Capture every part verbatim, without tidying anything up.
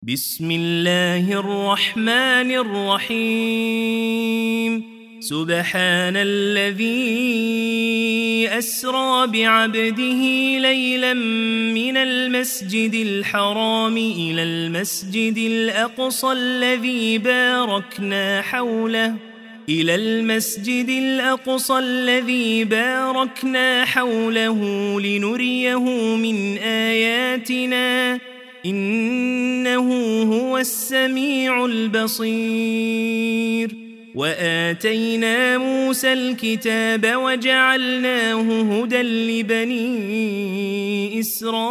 بسم الله الرحمن الرحيم سبحان الذي أسرى بعبده ليلا من المسجد الحرام إلى المسجد الأقصى الذي باركنا حوله إلى المسجد الأقصى الذي باركنا حوله لنريه من آياتنا إنه هو السميع البصير وآتينا موسى الكتاب وجعلناه هدى لبني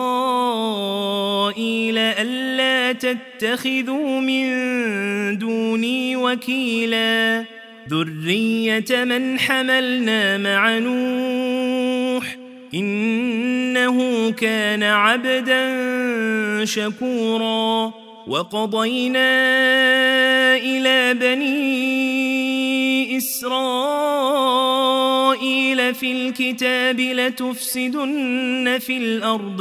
إسرائيل ألا تتخذوا من دوني وكيلا ذرية من حملنا مع نوح إنه كان عبدا شكورا وقضينا إلى بني إسرائيل في الكتاب لتفسدن في الأرض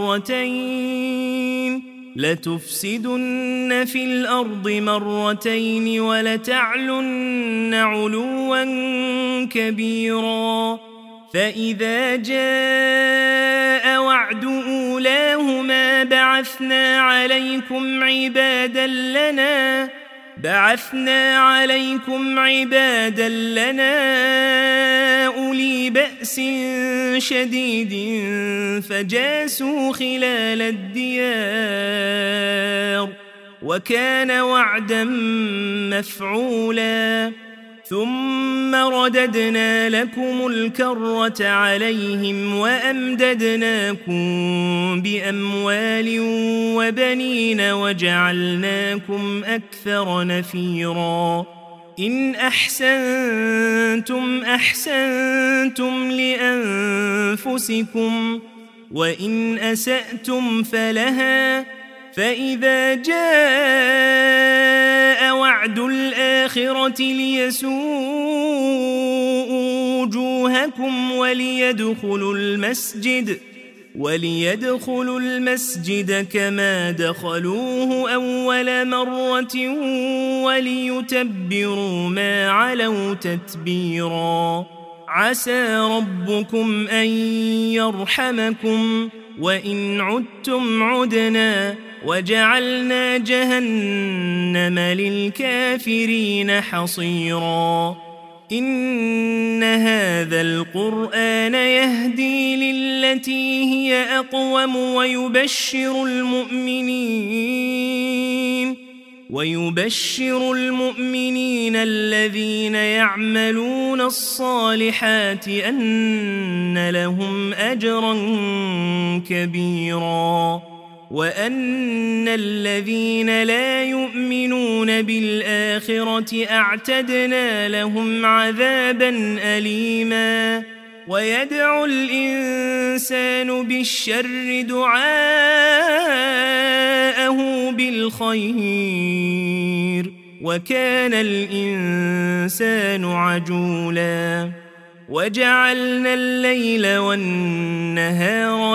مرتين لتفسدن في الأرض مرتين ولتعلن علوا كبيرا فإذا جاء وعد أولاهما بعثنا عليكم عبادا لنا بعثنا عليكم عبادا لنا أولي بأس شديد فجاسوا خلال الديار وكان وعدا مفعولا ثم رددنا لكم الكرة عليهم وأمددناكم بأموال وبنين وجعلناكم أكثر نفيرا إن أحسنتم أحسنتم لأنفسكم وإن أسأتم فلها فإذا جاء وعد الآخرة ليسوءوا وجوهكم وليدخلوا المسجد وليدخلوا المسجد كما دخلوه أول مرة وليتبروا ما علوا تتبيرا عسى ربكم أن يرحمكم وإن عدتم عدنا وجعلنا جهنم للكافرين حصيرا إن هذا القرآن يهدي للتي هي أقوم ويبشر المؤمنين ويبشر المؤمنين الذين يعملون الصالحات أن لهم أجرا كبيرا وأن الذين لا يؤمنون بالآخرة أعتدنا لهم عذابا أليما ويدعو الإنسان بالشر دعاءه بالخير وكان الإنسان عجولا وجعلنا الليل والنهار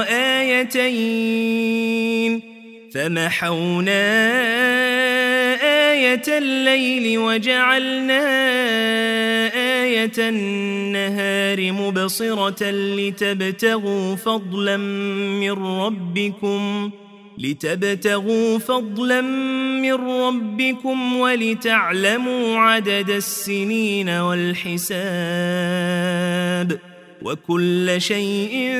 آيتين فمحونا آية الليل وجعلنا آية النهار مبصرة لتبتغوا فضلا من ربكم لتبتغوا فضلا من ربكم ولتعلموا عدد السنين والحساب وكل شيء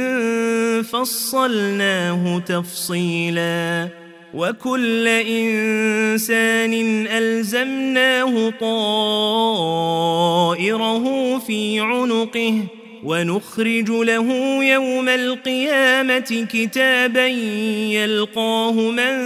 فصلناه تفصيلا وكل إنسان ألزمناه طائره في عنقه ونخرج له يوم القيامة كتابا يلقاه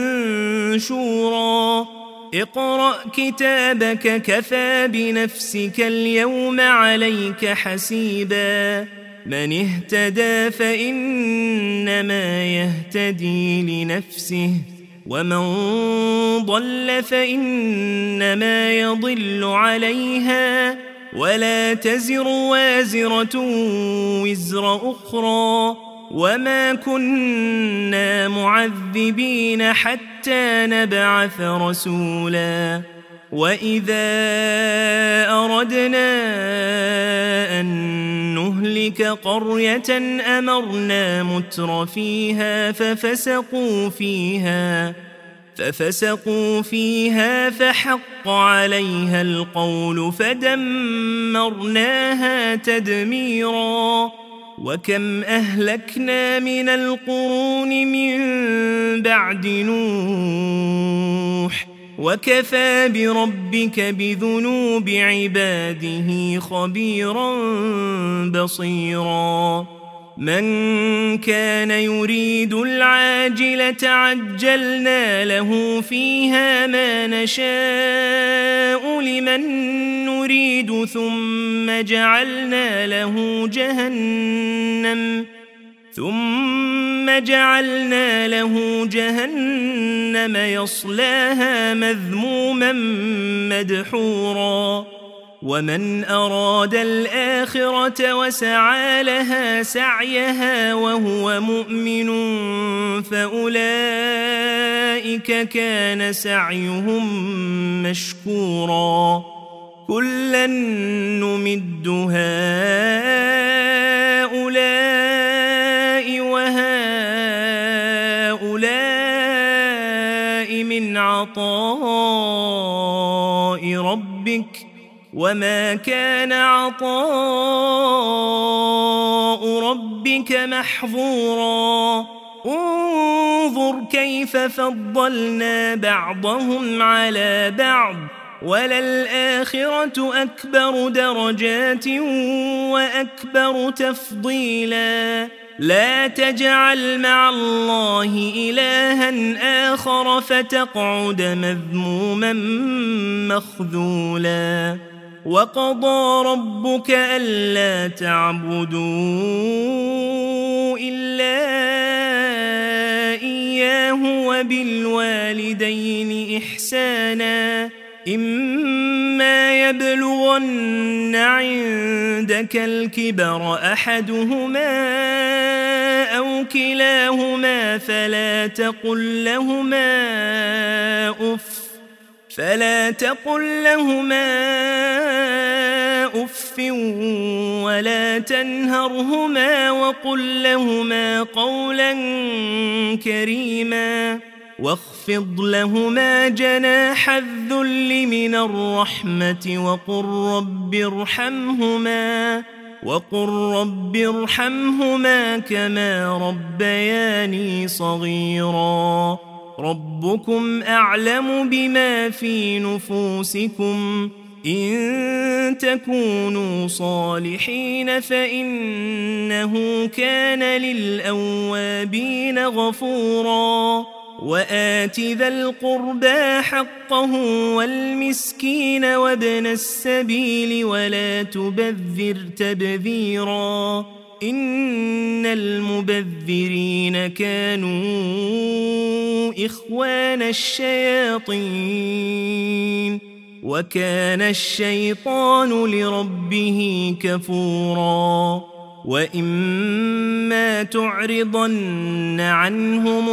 منشورا اقرأ كتابك كفى بنفسك اليوم عليك حسيبا من اهتدى فإنما يهتدي لنفسه ومن ضل فإنما يضل عليها ولا تزر وازرة وزر أخرى وما كنا معذبين حتى نبعث رسولا وإذا أردنا أن نهلك قرية أمرنا متر فيها ففسقوا فيها ففسقوا فيها فحق عليها القول فدمرناها تدميرا وكم أهلكنا من القرون من بعد نوح وكفى بربك بذنوب عباده خبيرا بصيرا من كان يريد العاجلة عجلنا له فيها ما نشاء لمن نريد ثم جعلنا له جهنم ثم جعلنا له جهنم يصلاها مذموما مدحورا ومن أراد الآخرة وسعى لها سعيها وهو مؤمن فأولئك كان سعيهم مشكورا كلا نمد هؤلاء وهؤلاء من عطاء ربك وما كان عطاء ربك محظورا انظر كيف فضلنا بعضهم على بعض وللآخرة أكبر درجات وأكبر تفضيلا لا تجعل مع الله إلها آخر فتقعد مذموما مخذولا وقضى ربك ألا تعبدوا إلا إياه وبالوالدين إحسانا إما يبلغن عندك الكبر أحدهما أو كلاهما فلا تقل لهما أف فلا تقل لهما أف ولا تنهرهما وقل لهما قولا كريما واخفض لهما جناح الذل من الرحمة وقل رب ارحمهما وقل رب ارحمهما كما ربياني صغيرا ربكم أعلم بما في نفوسكم إن تكونوا صالحين فإنه كان للأوابين غفورا وآت ذا القربى حقه والمسكين وابن السبيل ولا تبذر تبذيرا إن المبذرين كانوا إخوان الشياطين وكان الشيطان لربه كفورا وإما تعرضن عنهم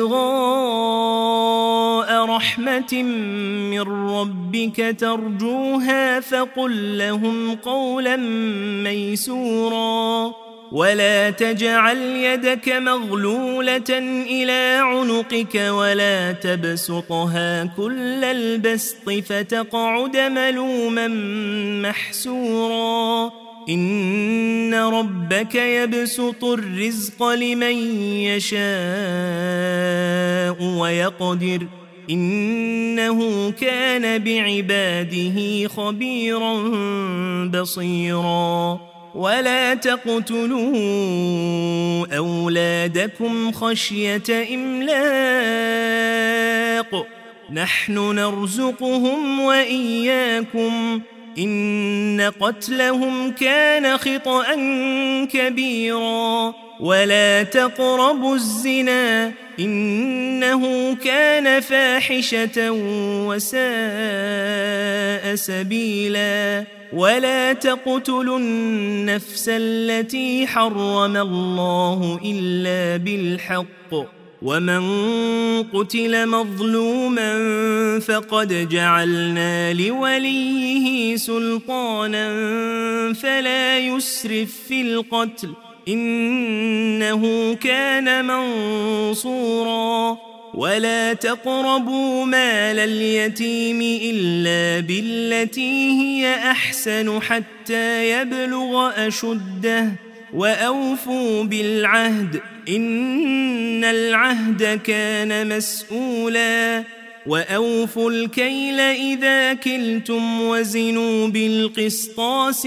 ابتغاء رحمة من ربك ترجوها فقل لهم قولا ميسورا ولا تجعل يدك مغلولة إلى عنقك ولا تبسطها كل البسط فتقعد ملوما محسورا إن ربك يبسط الرزق لمن يشاء ويقدر إنه كان بعباده خبيرا بصيرا ولا تقتلوا أولادكم خشية إملاق نحن نرزقهم وإياكم إن قتلهم كان خطأ كبيرا ولا تقربوا الزنا إنه كان فاحشة وساء سبيلا ولا تقتلوا النفس التي حرم الله إلا بالحق ومن قتل مظلوما فقد جعلنا لوليه سلطانا فلا يسرف في القتل إنه كان منصورا ولا تقربوا مال اليتيم إلا بالتي هي أحسن حتى يبلغ أشده وأوفوا بالعهد إن العهد كان مسؤولا وأوفوا الكيل إذا كلتم وزنوا بالقسطاس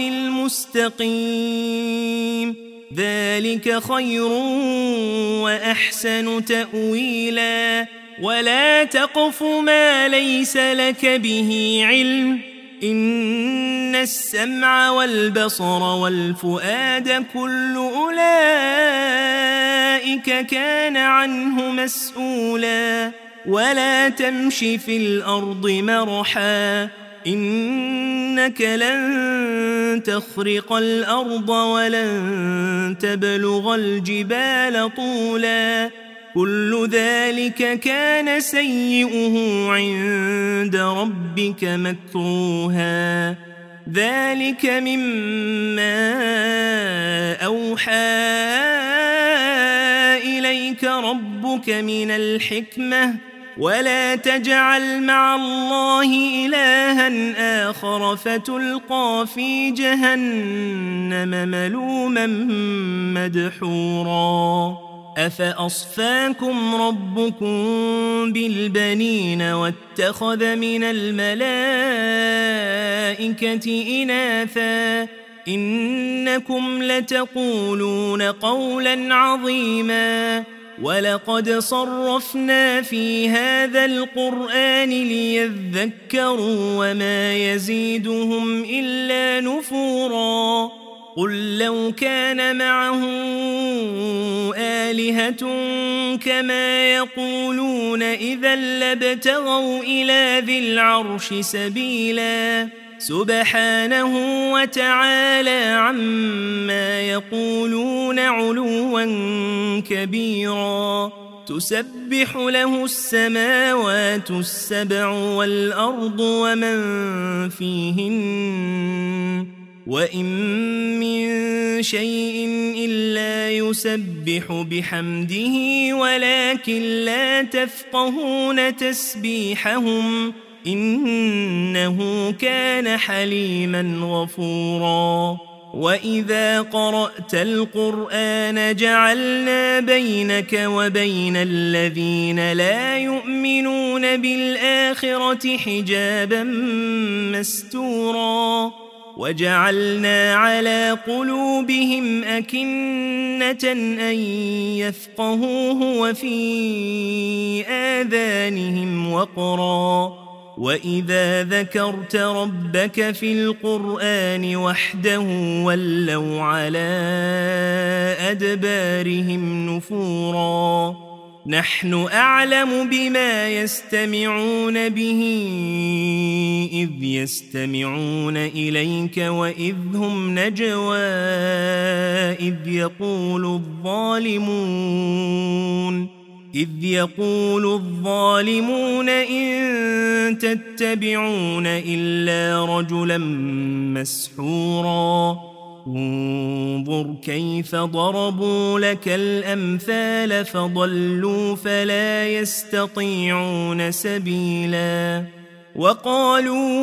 المستقيم ذلك خير وأحسن تأويلا ولا تقف ما ليس لك به علم إن السمع والبصر والفؤاد كل أولئك كان عنه مسؤولا ولا تمش في الأرض مرحا إنك لن تخرق الأرض ولن تبلغ الجبال طولا كل ذلك كان سيئه عند ربك مكروها ذلك مما أوحى إليك ربك من الحكمة ولا تجعل مع الله إلها آخر فتلقى في جهنم ملوما مدحورا أفأصفاكم ربكم بالبنين واتخذ من الملائكة إناثا إنكم لتقولون قولا عظيما ولقد صرفنا في هذا القرآن ليذكروا وما يزيدهم إلا نفورا قل لو كان معه آلهة كما يقولون إذا لابتغوا إلى ذي العرش سبيلا سبحانه وتعالى عما يقولون علوا كبيرا تسبح له السماوات السبع والأرض ومن فيهن وإن من شيء إلا يسبح بحمده ولكن لا تفقهون تسبيحهم إنه كان حليما غفورا وإذا قرأت القرآن جعلنا بينك وبين الذين لا يؤمنون بالآخرة حجابا مستورا وجعلنا على قلوبهم أكنة أن يفقهوه وفي آذانهم وقرا وإذا ذكرت ربك في القرآن وحده ولوا على أدبارهم نفورا نحن أعلم بما يستمعون به إذ يستمعون إليك وإذ هم نجوى إذ يقول الظالمون إذ يقول الظالمون إن تتبعون إلا رجلا مسحورا انظر كيف ضربوا لك الأمثال فضلوا فلا يستطيعون سبيلا وقالوا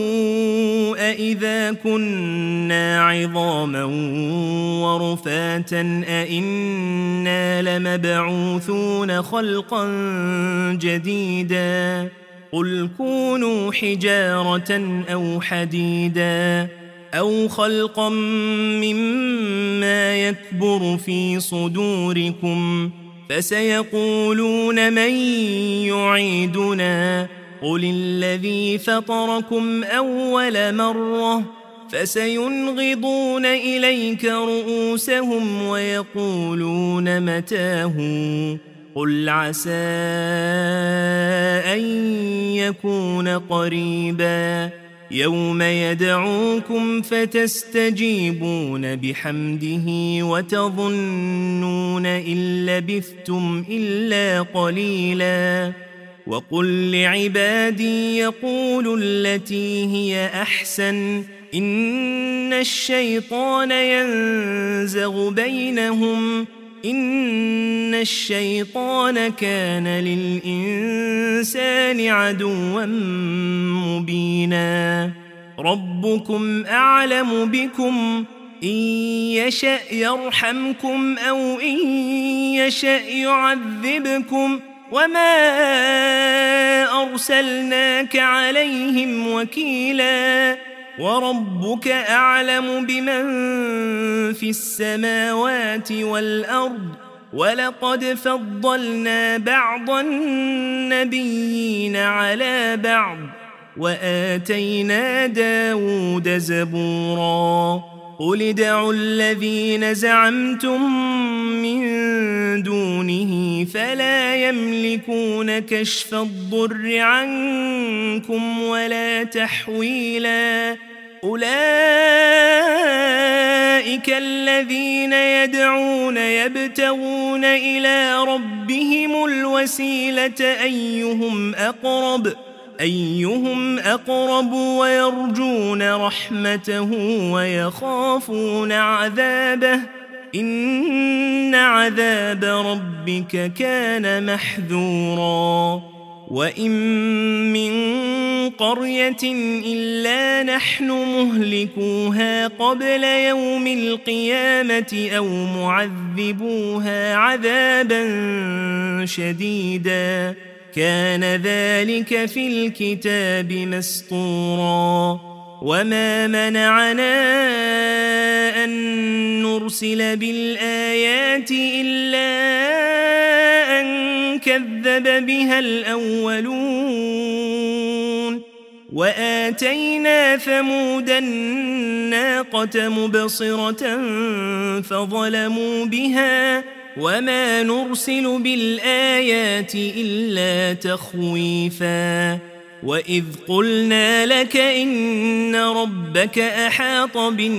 أإذا كنا عظاما ورفاتا أإنا لمبعوثون خلقا جديدا قل كونوا حجارة أو حديدا أو خلقا مما يكبر في صدوركم فسيقولون من يعيدنا قل الذي فطركم أول مرة فسينغضون إليك رؤوسهم ويقولون متاه قل عسى أن يكون قريبا يوم يدعوكم فتستجيبون بحمده وتظنون إن لبثتم إلا قليلا وقل لعبادي يقولوا التي هي أحسن إن الشيطان ينزغ بينهم إن الشيطان كان للإنسان عدوا مبينا ربكم أعلم بكم إن يشأ يرحمكم أو إن يشأ يعذبكم وما أرسلناك عليهم وكيلا وربك أعلم بمن في السماوات والأرض ولقد فضلنا بعض النبيين على بعض وآتينا داود زبورا قل ادعوا الذين زعمتم من دونه فلا يملكون كشف الضر عنكم ولا تحويلا أولئك الذين يدعون يبتغون إلى ربهم الوسيلة أيهم أقرب أيهم أقرب ويرجون رحمته ويخافون عذابه إن عذاب ربك كان محذورا وإن من قرية إلا نحن مهلكوها قبل يوم القيامة أو معذبوها عذابا شديدا كان ذلك في الكتاب مسطورا وما منعنا أن نرسل بالآيات إلا أن كذب بها الأولون وآتينا ثمود الناقة مبصرة فظلموا بها وما نرسل بالآيات إلا تخويفا وإذ قلنا لك إن ربك أحاط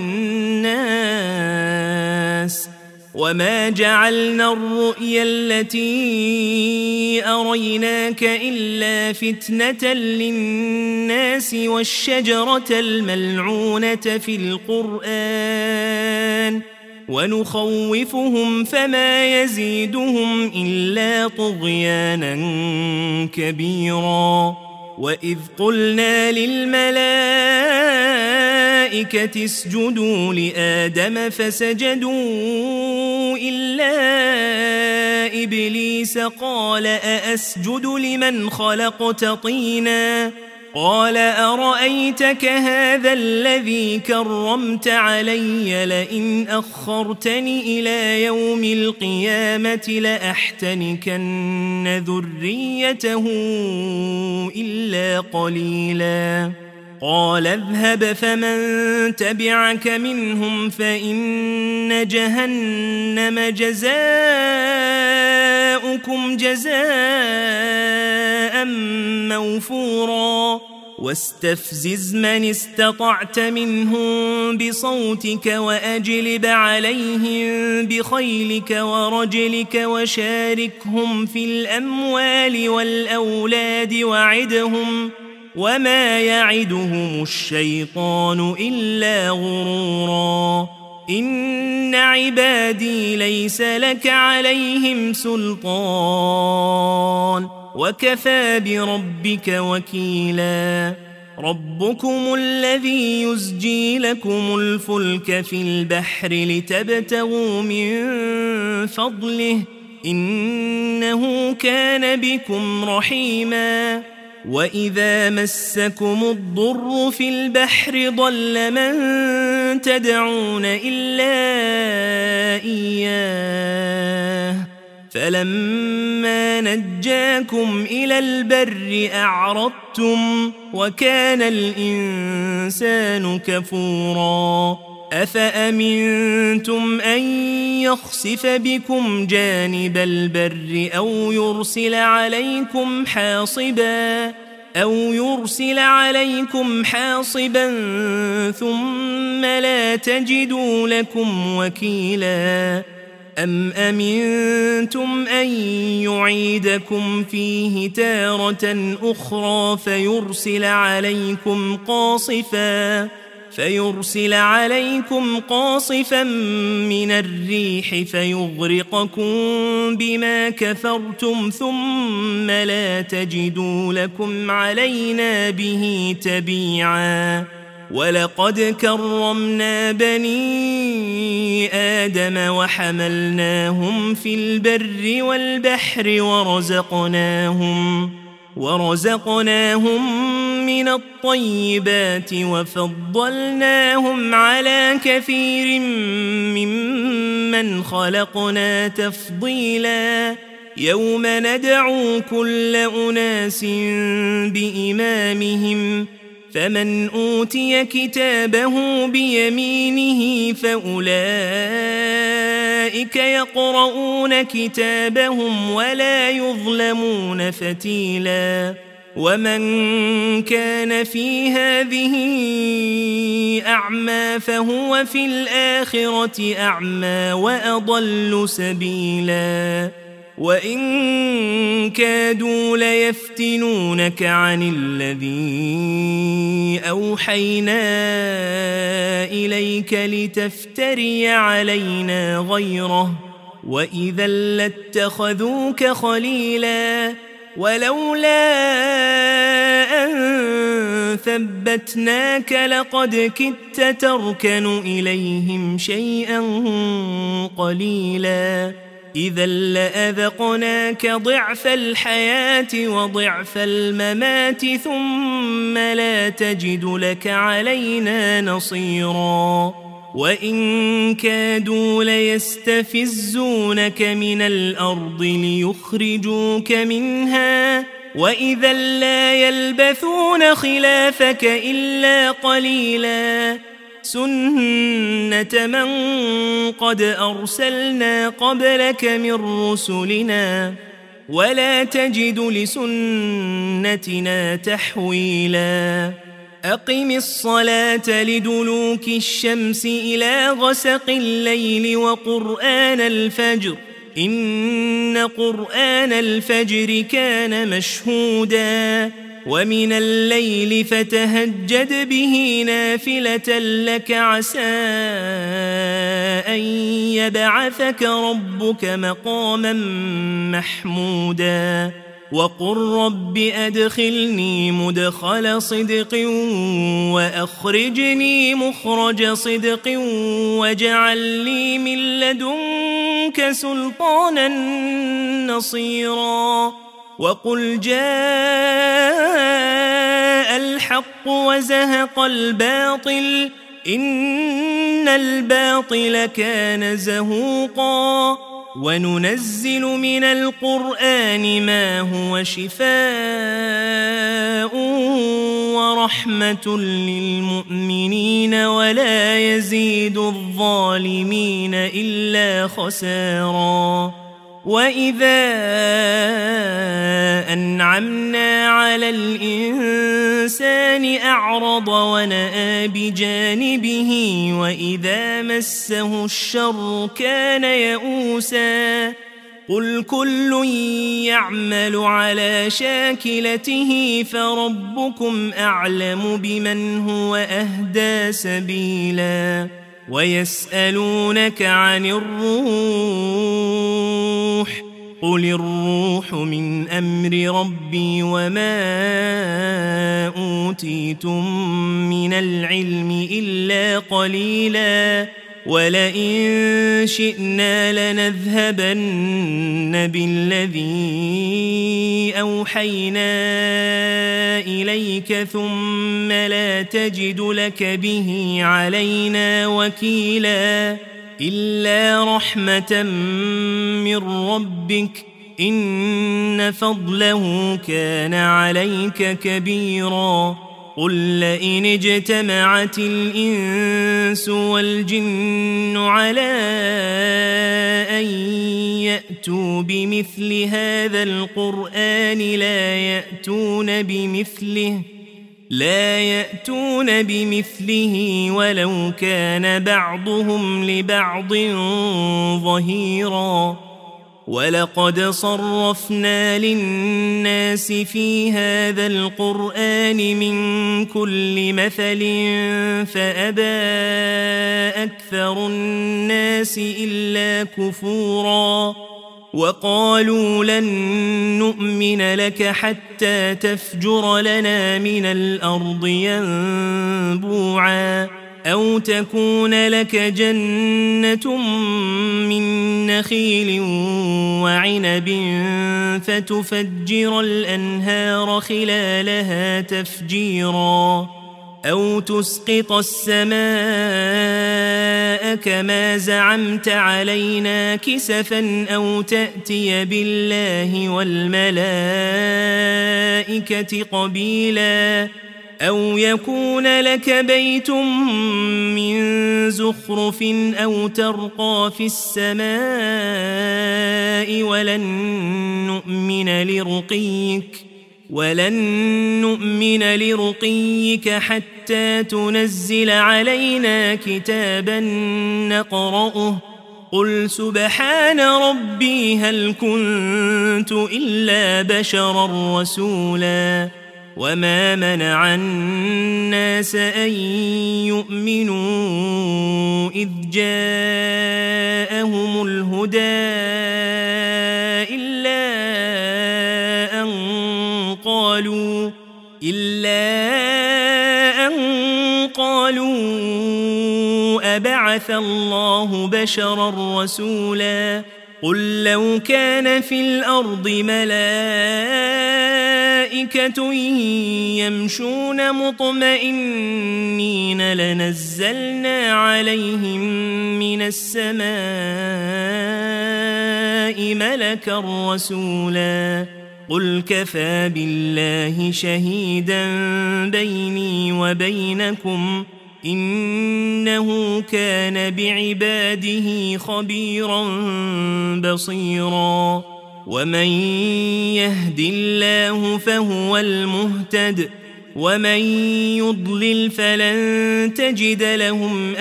بالناس وما جعلنا الرؤيا التي أريناك إلا فتنة للناس والشجرة الملعونة في القرآن ونخوفهم فما يزيدهم إلا طغيانا كبيرا وإذ قلنا للملائكة اسجدوا لآدم فسجدوا إلا إبليس قال أأسجد لمن خلقت طينا قال أرأيتك هذا الذي كرمت علي لئن أخرتني إلى يوم القيامة لأحتنكن ذريته إلا قليلا قال اذهب فمن تبعك منهم فإن جهنم جزاؤكم جزاء موفورا واستفزز من استطعت منهم بصوتك وأجلب عليهم بخيلك ورجلك وشاركهم في الأموال والأولاد وعدهم وما يعدهم الشيطان إلا غرورا إن عبادي ليس لك عليهم سلطان وكفى بربك وكيلا ربكم الذي يزجي لكم الفلك في البحر لتبتغوا من فضله إنه كان بكم رحيما وإذا مسكم الضر في البحر ضل من تدعون إلا إياه فلما نجاكم إلى البر أعرضتم وكان الإنسان كفورا أفأمنتم أن يخسف بكم جانب البر أو يرسل عليكم حاصبا أو يرسل عليكم حاصبا ثم لا تجدوا لكم وكيلا أم أمنتم أن يعيدكم فيه تارة أخرى فيرسل عليكم قاصفا فيرسل عليكم قاصفا من الريح فيغرقكم بما كفرتم ثم لا تجدوا لكم علينا به تبيعا ولقد كرمنا بني آدم وحملناهم في البر والبحر ورزقناهم ورزقناهم من الطيبات وفضلناهم على كثير ممن خلقنا تفضيلا يوم ندعو كل أناس بإمامهم فمن أوتي كتابه بيمينه فأولئك يقرؤون كتابهم ولا يظلمون فتيلا ومن كان في هذه أعمى فهو في الآخرة أعمى وأضل سبيلا وإن كادوا ليفتنونك عن الذي أوحينا إليك لتفتري علينا غيره وإذا لاتخذوك خليلا ولولا أن ثبتناك لقد كدت تركن إليهم شيئا قليلا إذا لأذقناك ضعف الحياة وضعف الممات ثم لا تجد لك علينا نصيرا وإن كادوا ليستفزونك من الأرض ليخرجوك منها وإذا لا يلبثون خلافك إلا قليلا سنة من قد أرسلنا قبلك من رسلنا ولا تجد لسنتنا تحويلا أقم الصلاة لدلوك الشمس إلى غسق الليل وقرآن الفجر إن قرآن الفجر كان مشهودا ومن الليل فتهجد به نافلة لك عسى أن يبعثك ربك مقاما محمودا وقل رب أدخلني مدخل صدق وأخرجني مخرج صدق واجعل لي من لدنك سلطانا نصيرا وقل جاء الحق وزهق الباطل إن الباطل كان زهوقا وننزل من القرآن ما هو شفاء ورحمة للمؤمنين ولا يزيد الظالمين إلا خسارا وإذا أنعمنا على الإنسان أعرض ونأى بجانبه وإذا مسه الشر كان يئوسا قل كل يعمل على شاكلته فربكم أعلم بمن هو أهدى سبيلا ويسألونك عن الروح قل الروح من أمر ربي وما أوتيتم من العلم إلا قليلا ولئن شئنا لنذهبن بالذي أوحينا إليك ثم لا تجد لك به علينا وكيلا إلا رحمة من ربك إن فضله كان عليك كبيرا قل لئن اجتمعت الإنس والجن على أن يأتوا بمثل هذا القرآن لا يأتون بمثله لا يأتون بمثله ولو كان بعضهم لبعض ظهيرا ولقد صرفنا للناس في هذا القرآن من كل مثل فأبى أكثر الناس إلا كفورا وقالوا لن نؤمن لك حتى تفجر لنا من الأرض ينبوعا أو تكون لك جنة من نخيل وعنب فتفجر الأنهار خلالها تفجيرا أو تسقط السماء كما زعمت علينا كسفا أو تأتي بالله والملائكة قبيلا أو يكون لك بيت من زخرف أو ترقى في السماء ولن نؤمن لرقيك ولن نؤمن لرقيك حتى تنزل علينا كتابا نقرأه قل سبحان ربي هل كنت إلا بشرا رسولا وما منع الناس أن يؤمنوا إذ جاءهم الهدى إلا أن قالوا إلا أن قالوا أبعث الله بشرا رسولا قل لو كان في الأرض ملائكة يمشون مطمئنين لنزلنا عليهم من السماء ملكا رسولا قل كفى بالله شهيدا بيني وبينكم إنه كان بعباده خبيرا بصيرا ومن يهد الله فهو المهتد ومن يضلل فلن تجد لهم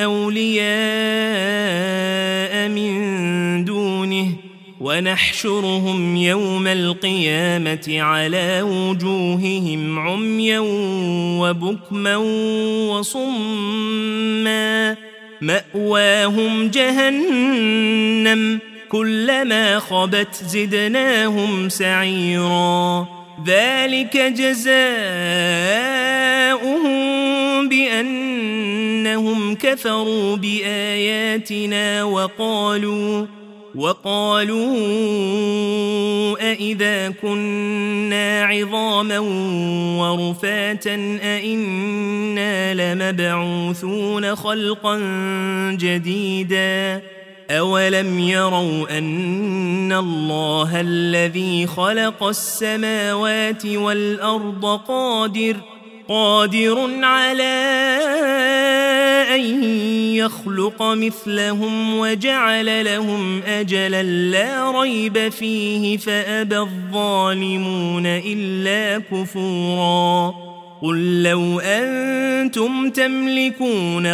أولياء من دونه ونحشرهم يوم القيامة على وجوههم عميا وبكما وصما مأواهم جهنم كلما خبت زدناهم سعيرا ذلك جزاؤهم بأنهم كفروا بآياتنا وقالوا وقالوا أئذا كنا عظاما ورفاتا أئنا لمبعوثون خلقا جديدا أولم يروا أن الله الذي خلق السماوات والأرض قادر قادر على أن يخلق مثلهم وجعل لهم أجلا لا ريب فيه فأبى الظالمون إلا كفورا قل لو أنتم تملكون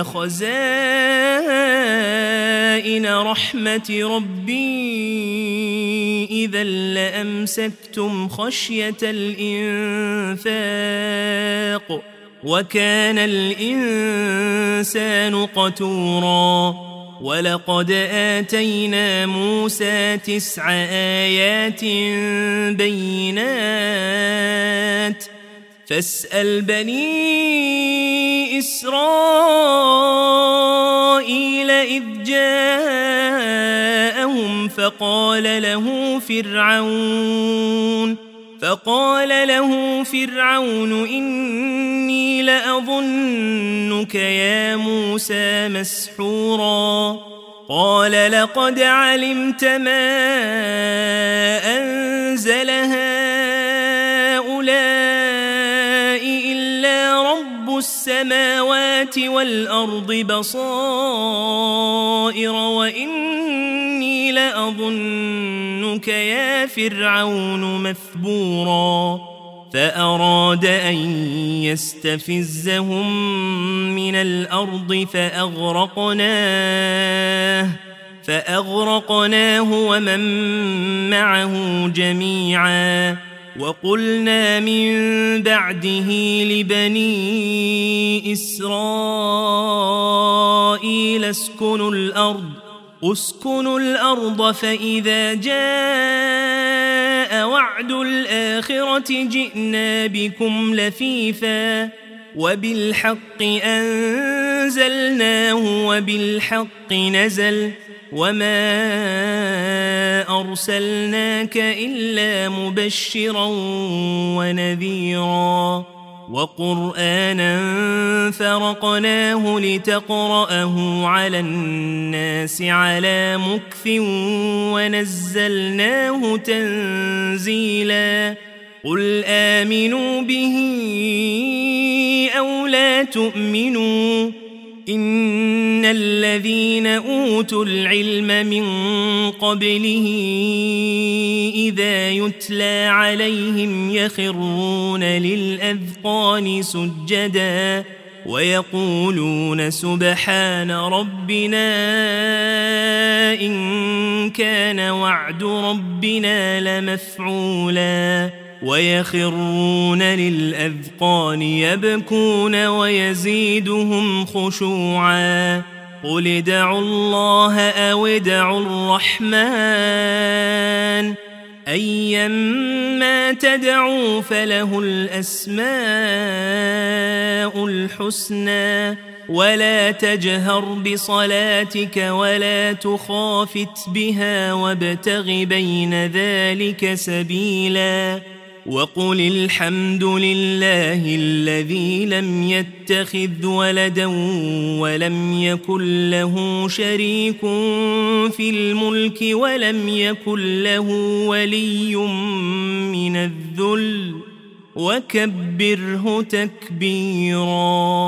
خزائن رحمة ربي إذا لأمسكتم خشية الإنفاق وكان الإنسان قتورا ولقد آتينا موسى تسع آيات بينات فاسأل بني إسرائيل إذ جاءهم فقال له فرعون فقال له فرعون إني لأظنك يا موسى مسحورا قال لقد علمت ما أنزل هؤلاء إلا رب رب السماوات والأرض بصائر وإني لأظنك يا فرعون مثبورا فأراد أن يستفزهم من الأرض فأغرقناه فأغرقناه ومن معه جميعا وقلنا من بعده لبني إسرائيل اسكنوا الأرض اسكنوا الأرض فإذا جاء وعد الآخرة جئنا بكم لفيفا وبالحق أنزلناه وبالحق نزل وما أرسلناك إلا مبشرا ونذيرا وقرآنا فرقناه لتقرأه على الناس على مكث ونزلناه تنزيلا قل آمنوا به أو لا تؤمنوا إن الذين أوتوا العلم من قبله إذا يتلى عليهم يخرون للأذقان سجدا ويقولون سبحان ربنا إن كان وعد ربنا لمفعولا ويخرون للأذقان يبكون ويزيدهم خشوعا قل ادعوا الله أو ادعوا الرحمن أيما تدعوا فله الأسماء الحسنى ولا تجهر بصلاتك ولا تخافت بها وابتغ بين ذلك سبيلا وقل الحمد لله الذي لم يتخذ ولدا ولم يكن له شريك في الملك ولم يكن له ولي من الذل وكبره تكبيرا.